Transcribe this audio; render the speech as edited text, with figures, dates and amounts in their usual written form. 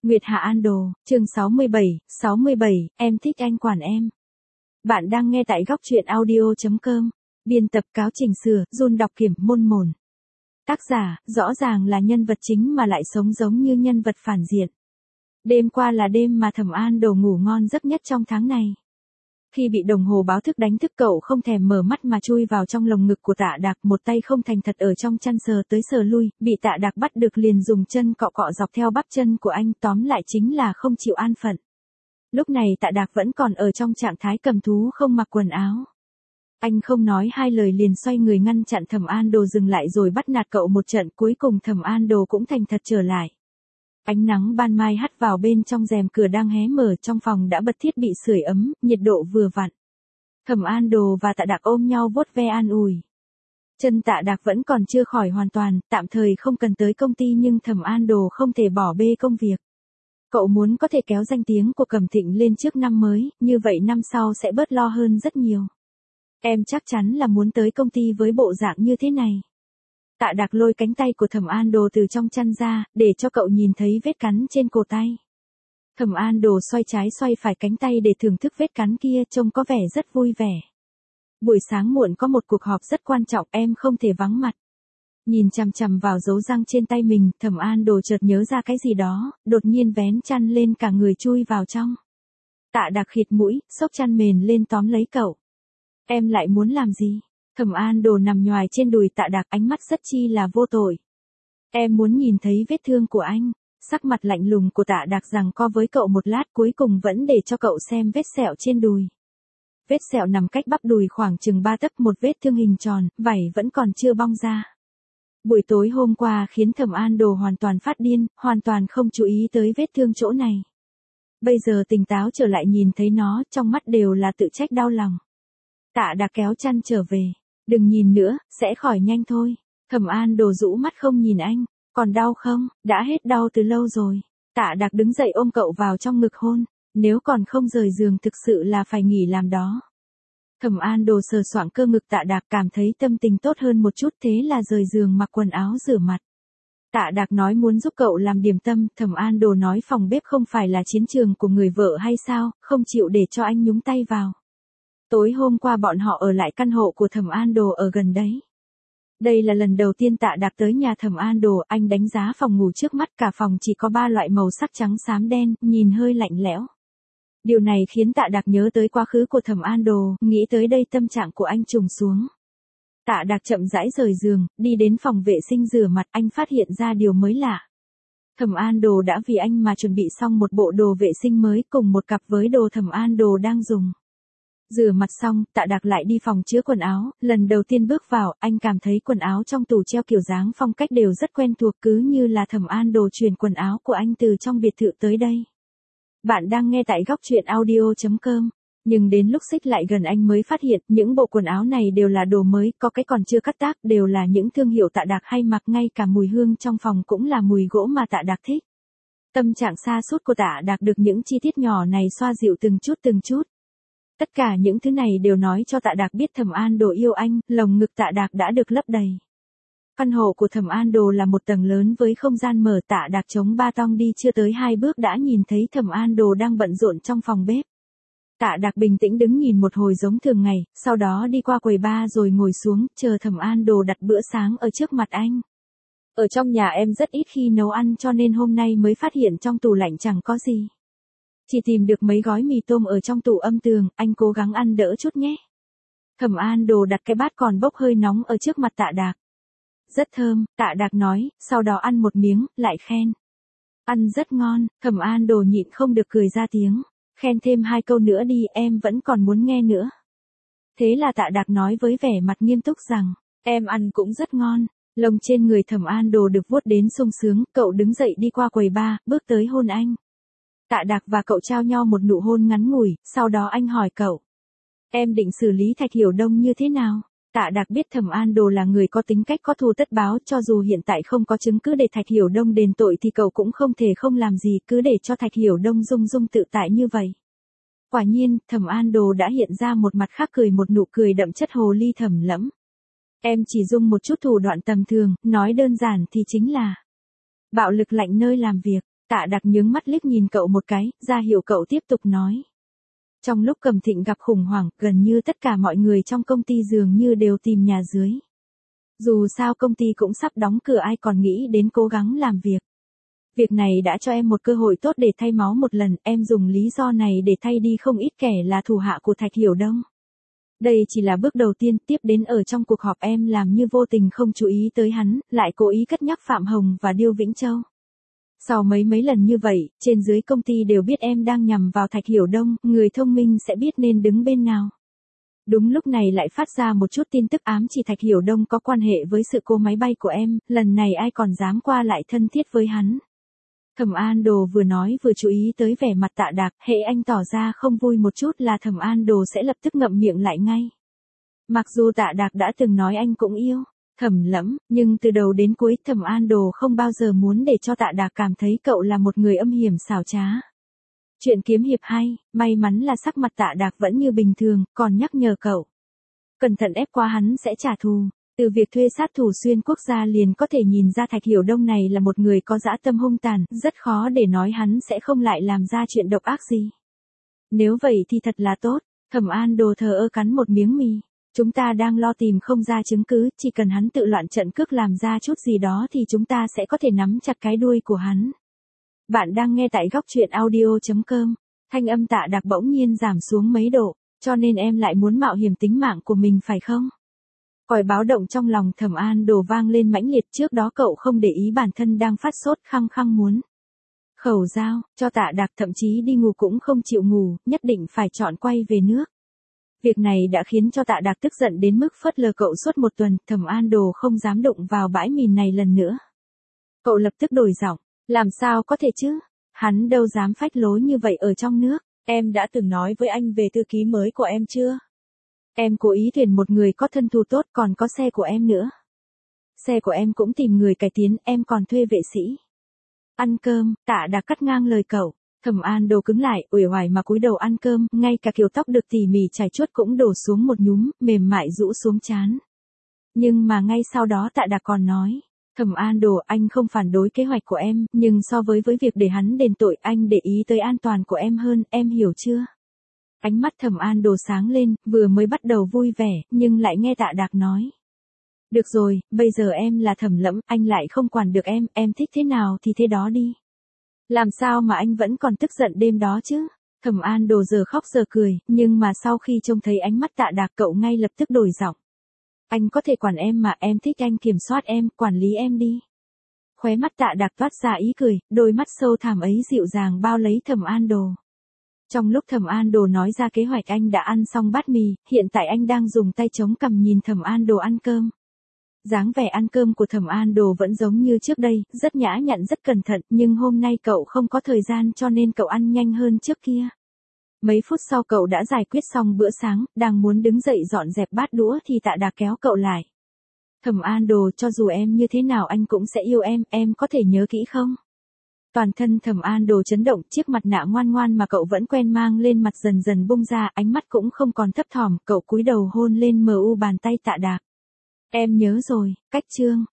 Nguyệt Hạ An Đồ, chương 67, em thích anh quản em. Bạn đang nghe tại góc truyện audio.com. Biên tập cáo chỉnh sửa, Jun đọc kiểm môn mồn. Tác giả, rõ ràng là nhân vật chính mà lại sống giống như nhân vật phản diện. Đêm qua là đêm mà Thẩm An Đồ ngủ ngon giấc nhất trong tháng này. Khi bị đồng hồ báo thức đánh thức cậu không thèm mở mắt mà chui vào trong lồng ngực của Tạ Đạc, một tay không thành thật ở trong chăn sờ tới sờ lui, bị Tạ Đạc bắt được liền dùng chân cọ cọ dọc theo bắp chân của anh, tóm lại chính là không chịu an phận. Lúc này Tạ Đạc vẫn còn ở trong trạng thái cầm thú không mặc quần áo. Anh không nói hai lời liền xoay người ngăn chặn Thẩm An Đồ dừng lại rồi bắt nạt cậu một trận, cuối cùng Thẩm An Đồ cũng thành thật trở lại. Ánh nắng ban mai hắt vào bên trong rèm cửa đang hé mở, trong phòng đã bật thiết bị sưởi ấm, nhiệt độ vừa vặn. Thẩm An Đồ và Tạ Đạc ôm nhau vuốt ve an ủi. Chân Tạ Đạc vẫn còn chưa khỏi hoàn toàn, tạm thời không cần tới công ty nhưng Thẩm An Đồ không thể bỏ bê công việc. Cậu muốn có thể kéo danh tiếng của Cẩm Thịnh lên trước năm mới, như vậy năm sau sẽ bớt lo hơn rất nhiều. Em chắc chắn là muốn tới công ty với bộ dạng như thế này. Tạ Đạc lôi cánh tay của Thẩm An Đồ từ trong chăn ra, để cho cậu nhìn thấy vết cắn trên cổ tay. Thẩm An Đồ xoay trái xoay phải cánh tay để thưởng thức vết cắn kia, trông có vẻ rất vui vẻ. Buổi sáng muộn có một cuộc họp rất quan trọng, em không thể vắng mặt. Nhìn chằm chằm vào dấu răng trên tay mình, Thẩm An Đồ chợt nhớ ra cái gì đó, đột nhiên vén chăn lên cả người chui vào trong. Tạ Đạc khịt mũi, xốc chăn mền lên tóm lấy cậu. Em lại muốn làm gì? Thẩm An Đồ nằm nhoài trên đùi Tạ Đạc, ánh mắt rất chi là vô tội. Em muốn nhìn thấy vết thương của anh. Sắc mặt lạnh lùng của Tạ Đạc giằng co với cậu một lát, cuối cùng vẫn để cho cậu xem vết sẹo trên đùi. Vết sẹo nằm cách bắp đùi khoảng chừng 3 tấc, một vết thương hình tròn, vảy vẫn còn chưa bong ra. Buổi tối hôm qua khiến Thẩm An Đồ hoàn toàn phát điên, hoàn toàn không chú ý tới vết thương chỗ này. Bây giờ tỉnh táo trở lại nhìn thấy nó, trong mắt đều là tự trách đau lòng. Tạ Đạc kéo chăn trở về. Đừng nhìn nữa, sẽ khỏi nhanh thôi. Thẩm An Đồ rũ mắt không nhìn anh. Còn đau không? Đã hết đau từ lâu rồi. Tạ Đạc đứng dậy ôm cậu vào trong ngực hôn. Nếu còn không rời giường thực sự là phải nghỉ làm đó. Thẩm An Đồ sờ soạng cơ ngực Tạ Đạc, cảm thấy tâm tình tốt hơn một chút, thế là rời giường mặc quần áo rửa mặt. Tạ Đạc nói muốn giúp cậu làm điểm tâm, Thẩm An Đồ nói phòng bếp không phải là chiến trường của người vợ hay sao, không chịu để cho anh nhúng tay vào. Tối hôm qua bọn họ ở lại căn hộ của Thẩm An Đồ ở gần đấy. Đây là lần đầu tiên Tạ Đạc tới nhà Thẩm An Đồ, anh đánh giá phòng ngủ trước mắt, cả phòng chỉ có 3 loại màu sắc trắng xám đen, nhìn hơi lạnh lẽo. Điều này khiến Tạ Đạc nhớ tới quá khứ của Thẩm An Đồ, nghĩ tới đây tâm trạng của anh trùng xuống. Tạ Đạc chậm rãi rời giường, đi đến phòng vệ sinh rửa mặt, anh phát hiện ra điều mới lạ. Thẩm An Đồ đã vì anh mà chuẩn bị xong một bộ đồ vệ sinh mới cùng một cặp với đồ Thẩm An Đồ đang dùng. Rửa mặt xong, Tạ Đạc lại đi phòng chứa quần áo, lần đầu tiên bước vào, anh cảm thấy quần áo trong tủ treo kiểu dáng phong cách đều rất quen thuộc, cứ như là Thẩm An Đồ chuyển quần áo của anh từ trong biệt thự tới đây. Bạn đang nghe tại góc truyện audio.com, nhưng đến lúc xích lại gần anh mới phát hiện, những bộ quần áo này đều là đồ mới, có cái còn chưa cắt tác, đều là những thương hiệu Tạ Đạc hay mặc, ngay cả mùi hương trong phòng cũng là mùi gỗ mà Tạ Đạc thích. Tâm trạng sa sút của Tạ Đạc được những chi tiết nhỏ này xoa dịu từng chút. Tất cả những thứ này đều nói cho Tạ Đạc biết Thẩm An Đồ yêu anh, lồng ngực Tạ Đạc đã được lấp đầy. Căn hộ của Thẩm An Đồ là một tầng lớn với không gian mở, Tạ Đạc chống ba tong đi chưa tới 2 bước đã nhìn thấy Thẩm An Đồ đang bận rộn trong phòng bếp. Tạ Đạc bình tĩnh đứng nhìn một hồi giống thường ngày, sau đó đi qua quầy bar rồi ngồi xuống, chờ Thẩm An Đồ đặt bữa sáng ở trước mặt anh. Ở trong nhà em rất ít khi nấu ăn cho nên hôm nay mới phát hiện trong tủ lạnh chẳng có gì. Chỉ tìm được mấy gói mì tôm ở trong tủ âm tường, anh cố gắng ăn đỡ chút nhé. Thẩm An Đồ đặt cái bát còn bốc hơi nóng ở trước mặt Tạ Đạc. Rất thơm, Tạ Đạc nói, sau đó ăn một miếng, lại khen. Ăn rất ngon, Thẩm An Đồ nhịn không được cười ra tiếng. Khen thêm 2 câu nữa đi, em vẫn còn muốn nghe nữa. Thế là Tạ Đạc nói với vẻ mặt nghiêm túc rằng, em ăn cũng rất ngon. Lông trên người Thẩm An Đồ được vuốt đến sung sướng, cậu đứng dậy đi qua quầy bar, bước tới hôn anh. Tạ Đạc và cậu trao nhau một nụ hôn ngắn ngủi, sau đó anh hỏi cậu. Em định xử lý Thạch Hiểu Đông như thế nào? Tạ Đạc biết Thẩm An Đồ là người có tính cách có thù tất báo, cho dù hiện tại không có chứng cứ để Thạch Hiểu Đông đền tội thì cậu cũng không thể không làm gì, cứ để cho Thạch Hiểu Đông dung dung tự tại như vậy. Quả nhiên, Thẩm An Đồ đã hiện ra một mặt khác, cười một nụ cười đậm chất hồ ly thầm lẫm. Em chỉ dùng một chút thủ đoạn tầm thường, nói đơn giản thì chính là bạo lực lạnh nơi làm việc. Tạ Đạc nhướng mắt liếc nhìn cậu một cái, ra hiệu cậu tiếp tục nói. Trong lúc Cầm Thịnh gặp khủng hoảng, gần như tất cả mọi người trong công ty dường như đều tìm nhà dưới. Dù sao công ty cũng sắp đóng cửa, ai còn nghĩ đến cố gắng làm việc. Việc này đã cho em một cơ hội tốt để thay máu một lần, em dùng lý do này để thay đi không ít kẻ là thủ hạ của Thạch Hiểu Đông. Đây chỉ là bước đầu tiên, tiếp đến ở trong cuộc họp em làm như vô tình không chú ý tới hắn, lại cố ý cất nhắc Phạm Hồng và Điêu Vĩnh Châu. Sau mấy lần như vậy, trên dưới công ty đều biết em đang nhằm vào Thạch Hiểu Đông, người thông minh sẽ biết nên đứng bên nào. Đúng lúc này lại phát ra một chút tin tức ám chỉ Thạch Hiểu Đông có quan hệ với sự cố máy bay của em, lần này ai còn dám qua lại thân thiết với hắn. Thẩm An Đồ vừa nói vừa chú ý tới vẻ mặt Tạ Đạc, hễ anh tỏ ra không vui một chút là Thẩm An Đồ sẽ lập tức ngậm miệng lại ngay. Mặc dù Tạ Đạc đã từng nói anh cũng yêu Thẩm Lẫm, nhưng từ đầu đến cuối Thẩm An Đồ không bao giờ muốn để cho Tạ Đạc cảm thấy cậu là một người âm hiểm xảo trá. Chuyện kiếm hiệp hay, may mắn là sắc mặt Tạ Đạc vẫn như bình thường, còn nhắc nhở cậu. Cẩn thận ép qua hắn sẽ trả thù. Từ việc thuê sát thủ xuyên quốc gia liền có thể nhìn ra Thạch Hiểu Đông này là một người có dã tâm hung tàn, rất khó để nói hắn sẽ không lại làm ra chuyện độc ác gì. Nếu vậy thì thật là tốt, Thẩm An Đồ thờ ơ cắn một miếng mì. Chúng ta đang lo tìm không ra chứng cứ, chỉ cần hắn tự loạn trận cước làm ra chút gì đó thì chúng ta sẽ có thể nắm chặt cái đuôi của hắn. Bạn đang nghe tại góc truyện audio.com. Thanh âm Tạ Đạc bỗng nhiên giảm xuống mấy độ, cho nên em lại muốn mạo hiểm tính mạng của mình phải không? Còi báo động trong lòng Thẩm An Đồ vang lên mãnh liệt, trước đó cậu không để ý bản thân đang phát sốt, khăng khăng muốn khẩu dao, cho Tạ Đạc, thậm chí đi ngủ cũng không chịu ngủ, nhất định phải chọn quay về nước. Việc này đã khiến cho Tạ Đạc tức giận đến mức phớt lờ cậu suốt một tuần, Thẩm An Đồ không dám đụng vào bãi mìn này lần nữa. Cậu lập tức đổi giọng, làm sao có thể chứ, hắn đâu dám phách lối như vậy ở trong nước. Em đã từng nói với anh về thư ký mới của em chưa? Em cố ý tuyển một người có thân thù tốt, còn có xe của em nữa. Xe của em cũng tìm người cải tiến, em còn thuê vệ sĩ. Ăn cơm, Tạ Đạc cắt ngang lời cậu. Thẩm An Đồ cứng lại, uể oải mà cúi đầu ăn cơm, ngay cả kiểu tóc được tỉ mỉ chải chuốt cũng đổ xuống một nhúm, mềm mại rũ xuống trán. Nhưng mà ngay sau đó Tạ Đạc còn nói, Thẩm An Đồ, anh không phản đối kế hoạch của em, nhưng so với việc để hắn đền tội, anh để ý tới an toàn của em hơn, em hiểu chưa? Ánh mắt Thẩm An Đồ sáng lên, vừa mới bắt đầu vui vẻ, nhưng lại nghe Tạ Đạc nói. Được rồi, bây giờ em là Thẩm Lẫm, anh lại không quản được em thích thế nào thì thế đó đi. Làm sao mà anh vẫn còn tức giận đêm đó chứ? Thẩm An Đồ giờ khóc giờ cười, nhưng mà sau khi trông thấy ánh mắt Tạ Đạc cậu ngay lập tức đổi giọng. Anh có thể quản em mà, em thích anh kiểm soát em, quản lý em đi. Khóe mắt Tạ Đạc toát ra ý cười, đôi mắt sâu thẳm ấy dịu dàng bao lấy Thẩm An Đồ. Trong lúc Thẩm An Đồ nói ra kế hoạch, anh đã ăn xong bát mì, hiện tại anh đang dùng tay chống cằm nhìn Thẩm An Đồ ăn cơm. Dáng vẻ ăn cơm của Thẩm An Đồ vẫn giống như trước đây, rất nhã nhặn rất cẩn thận, nhưng hôm nay cậu không có thời gian cho nên cậu ăn nhanh hơn trước kia. Mấy phút sau cậu đã giải quyết xong bữa sáng, đang muốn đứng dậy dọn dẹp bát đũa thì Tạ Đạc kéo cậu lại. Thẩm An Đồ, cho dù em như thế nào anh cũng sẽ yêu em có thể nhớ kỹ không? Toàn thân Thẩm An Đồ chấn động, chiếc mặt nạ ngoan ngoan mà cậu vẫn quen mang lên mặt dần dần bung ra, ánh mắt cũng không còn thấp thỏm, cậu cúi đầu hôn lên mờ u bàn tay Tạ Đạc. Em nhớ rồi, cách chương.